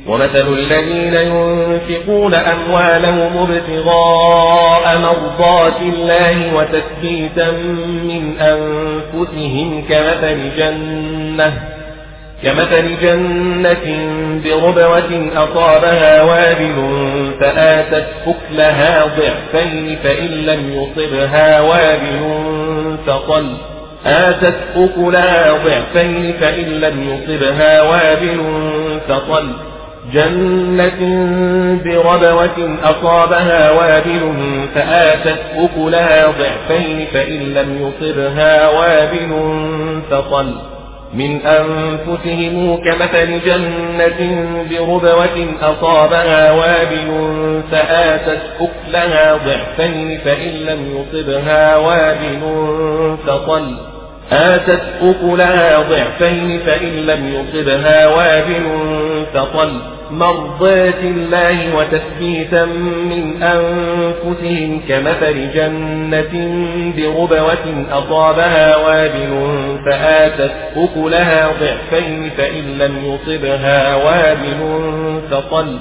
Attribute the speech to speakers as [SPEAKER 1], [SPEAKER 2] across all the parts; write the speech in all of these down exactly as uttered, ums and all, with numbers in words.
[SPEAKER 1] ومثل الذين ينفقون أموالهم ابتغاء مرضات الله وتثبيتا من أنفسهم كمثل جنة كمثل جنة بربوة أصابها وابل فآتت أكلها ضعفين فإن لم يصبها وابل فطل آتت أكلها ضعفين فإن لم يصبها وابل فطل جنة بربوة أصابها وابل فآتت أكلها ضعفين فإن لم يصبها وابل فطل من أنفسهم كمثل جنة بربوة أصابها وابل فآتت أكلها ضعفين فإن لم يصبها وابل فطل آتت أكلها ضعفين فإن لم يصبها وابل فطل مرضات الله وتثبيتا من أنفسهم كمثل جنة بربوة أصابها وابل فآتت أكلها ضعفين فإن لم يصبها وابل فطل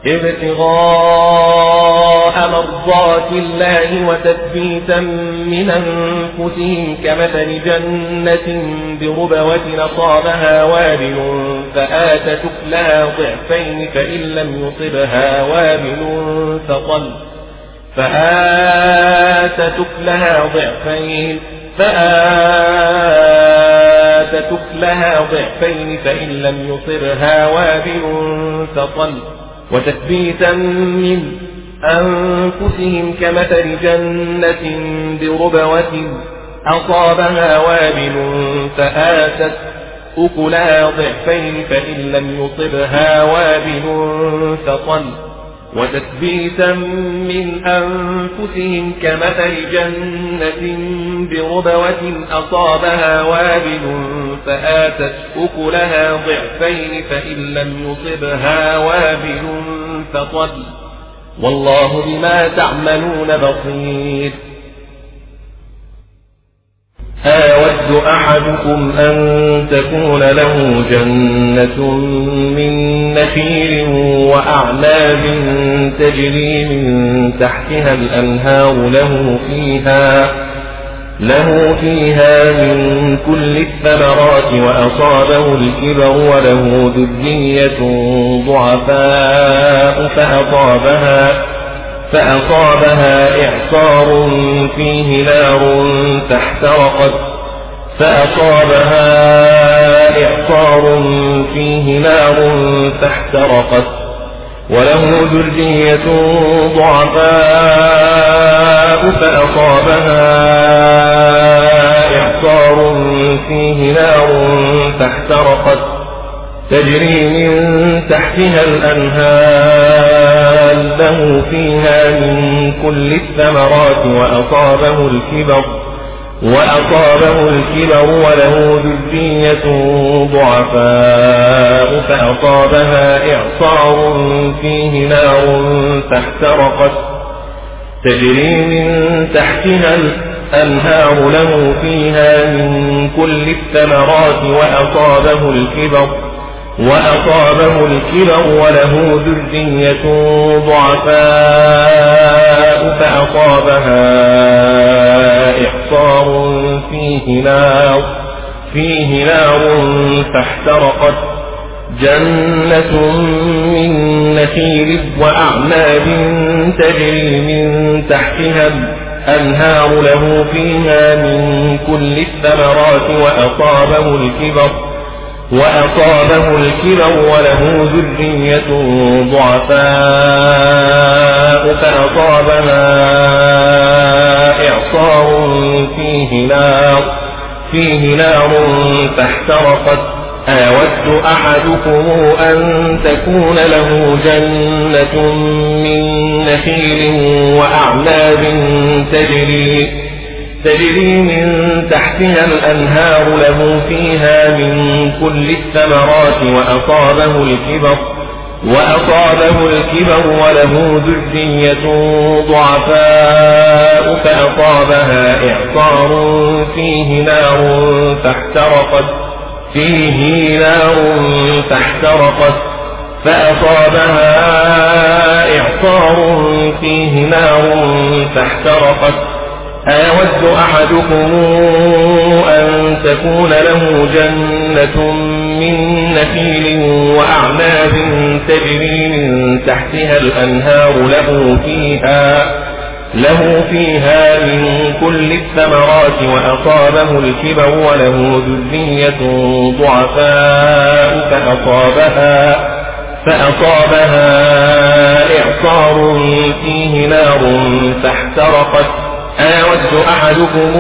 [SPEAKER 1] ابتغاء مرضات الله وتثبيتا من أنفسهم كمثل جنة بربوة أصابها وابل فآتت أكلها ضعفين فإن لم يصبها وابل فطل فآتت أكلها ضعفين فآتت أكلها ضعفين فإن لم يصبها وابل فطل وتثبيتا من أنفسهم كمثل جنة بربوة أصابها وابل فآتت أكلها ضعفين فإن لم يصبها وابل فطل وتثبيتا من أنفسهم كمثل جنة بربوة أصابها وابل فآتت أكلها ضعفين فإن لم يصبها وابل فطل والله بما تعملون بصير أود أحدكم أن تكون له جنة من نخيل وأعناب تجري من تحتها الأنهار له فيها له فيها من كل الثمرات وأصابه الكبر وله ذرية ضعفاء فأصابها فأصابها إعصار فيه نار فاحترقت فأصابها إعصار فيه نار فاحترقت وله ذرية ضعفاء فأصابها إعصار فيه نار فاحترقت تجري من تحتها الأنهار له فيها من كل الثمرات وأصابه الكبر وأصابه الكبر وله ذرية ضعفاء فأصابها إعصار فيه نار فاحترقت تجري من تحتها الأنهار له فيها من كل الثمرات وأصابه الكبر وأصابه الكبر وله ذرية ضعفاء فأصابها إعصار فيه نار فيه نار فاحترقت جنة من نخيل وأعناب تجري من تحتها الأنهار له فيها من كل الثمرات وأصابه الكبر وأصابه الكبر وله ذرية ضعفاء فأصابها إعصار فيه نار فيه نار فاحترقت أود أحدكم أن تكون له جنة من نخيل وأعناب تجري تجري من تحتها الأنهار له فيها من كل الثمرات وأصابه الكبر وأصابه الكبر وله ذرية ضعفاء فأصابها إعصار فيه نار فاحترقت فيه نار فاحترقت فأصابها إعصار فيه نار فاحترقت أيود أحدكم أن تكون له جنة من نخيل وأعناب تجري من تحتها الأنهار له فيها له فيها من كل الثمرات وأصابه الكبر وله ذرية ضعفاء فأصابها فأصابها إعصار فيه نار فاحترقت أيود أحدكم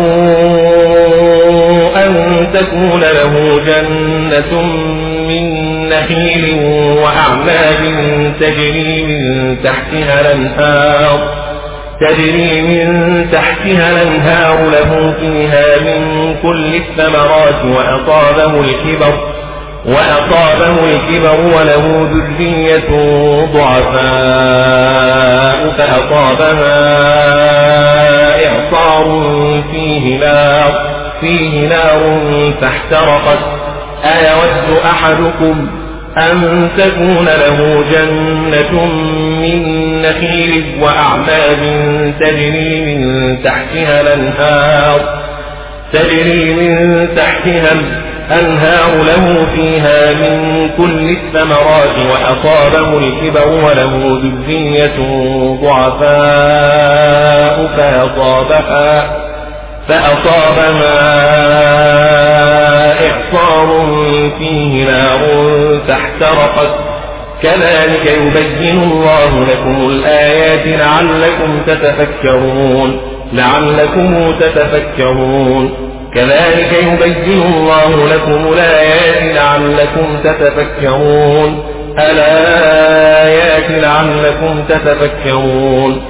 [SPEAKER 1] أن تكون له جنة من نخيل وأعناب تجري من تحتها الأنهار تجري من تحتها الأنهار له فيها من كل الثمرات وأصابه الكبر وأصابه الكبر وله ذرية ضعفاء فأصابها إعصار فيه نار فيه نار فاحترقت أيود أحدكم أن تكون له جنة من نخيل وأعناب تجري من تحتها الأنهار تجري من تحتها الأنهار له فيها من كل الثمرات وأصابه الكبر وله ذرية ضعفاء فأصابها فأصابها إعصار فيه نار فاحترقت كذلك يبين الله لكم الآيات لعلكم تتفكرون لعلكم تتفكرون كذلك يبين الله لكم الآيات لعلكم تتفكرون الآيات لعلكم تتفكرون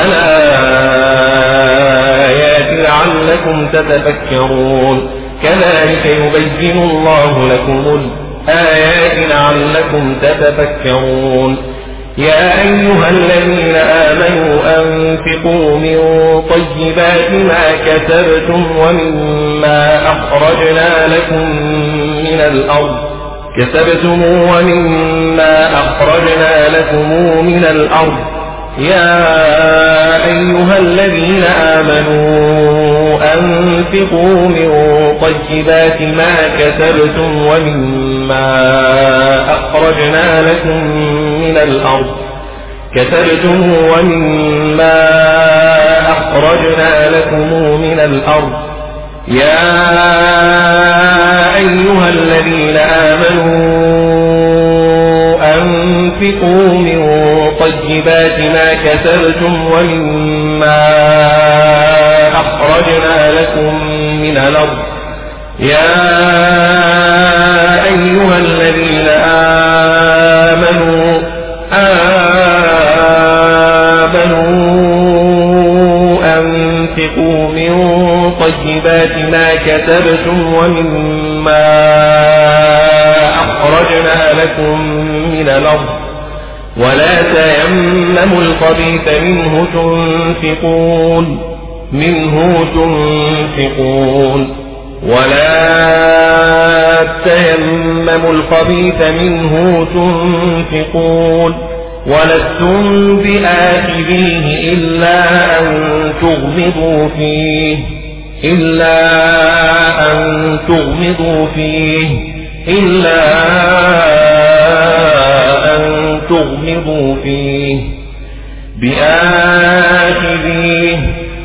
[SPEAKER 1] الآيات لعلكم تتفكرون كذلك يبين الله لكم الآيات لعلكم تتفكرون يا أيها الذين آمنوا أنفقوا من طيبات ما كسبتم ومما أخرجنا لكم من الأرض كسبتم ومما أخرجنا لكم من الأرض يا أيها الذين آمنوا أنفقوا من طيبات ما كسبتم ومما أخرجنا لكم من الأرض كسبتم ومما أخرجنا لكم من الأرض يا أيها الذين آمنوا أنفقوا من طيبات ما كسبتم ومما أخرجنا لكم من الأرض يا أيها الذين آمنوا آمنوا أنفقوا من طيبات ما كسبتم ومما أخرجنا لكم من الأرض ولا تيمموا الخبيث منه تنفقون منه تنفقون ولا تيمموا الخبيث منه تنفقون ولستم بآخذيه إلا أن تغمضوا فيه إلا أن تغمضوا فيه إلا أن تغمضوا فيه بآخذيه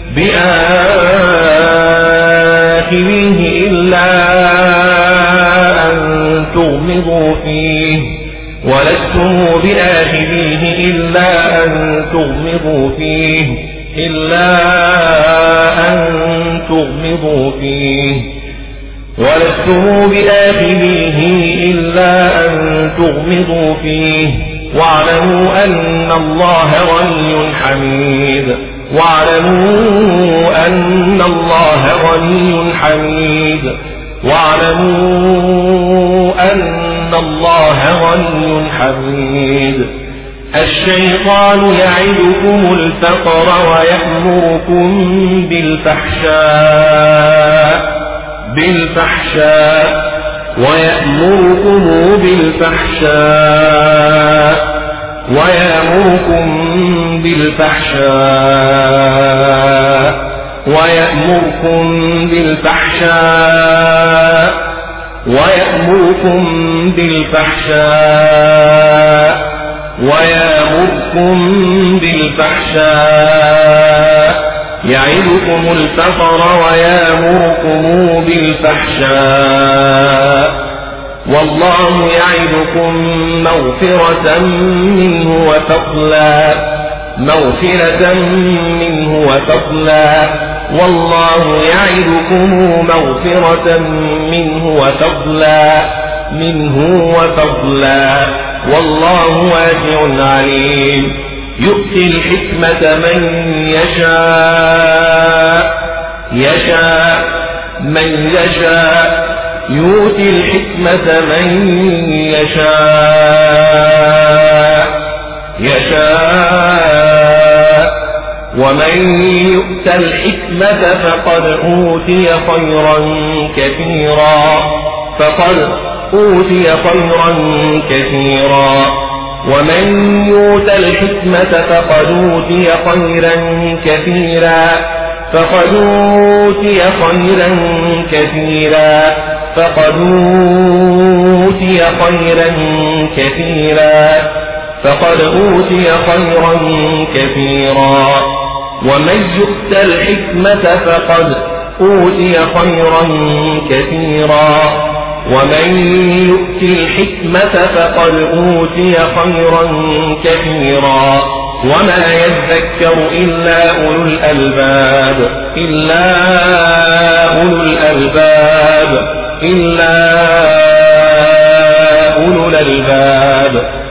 [SPEAKER 1] بآخذيه إلا أن تغمضوا فيه ولستم بآخذيه إلا أن تغمضوا فيه إلا أن تغمضوا فيه ولستم بآخذيه إلا أن تغمضوا فيه واعلموا أن الله غني حميد واعلموا أن الله غني حميد واعلموا أن الله غني حميد الشيطان يعدكم الفقر ويأمركم بالفحشاء بالفحشاء ويأمركم بالفحشاء ويأمركم بالفحشاء ويأمركم بالفحشاء ويأمركم بالفحشاء ويأمركم بالفحشاء يعظكم الفقر ويأمركم بالفحشاء والله يعدكم مغفرة منه وفضلا مغفرة منه وفضلا والله يعدكم مغفرة منه وفضلا منه وفضلا والله واسع عليم يؤتي الحكمة من يشاء يشاء من يشاء يؤتي الحكمة من يشاء يشاء ومن يؤت الحكمة فقد أوتي خيرا كثيرا فقد أوتي خيرا كثيرا ومن يؤت الحكمة فقد أوتي خيرا كثيرا فقد أوتي خيرا كثيرا فقد أوتي خيرا كثيرا فقد أوتي خيرا كثيرا ومن يؤت الحكمة فقد أوتي خيرا كثيرا ومن يؤت الحكمة فقد أوتي خيرا كثيرا وما يذكر إلا أولو الألباب إلا أولو الألباب إلا أولو الألباب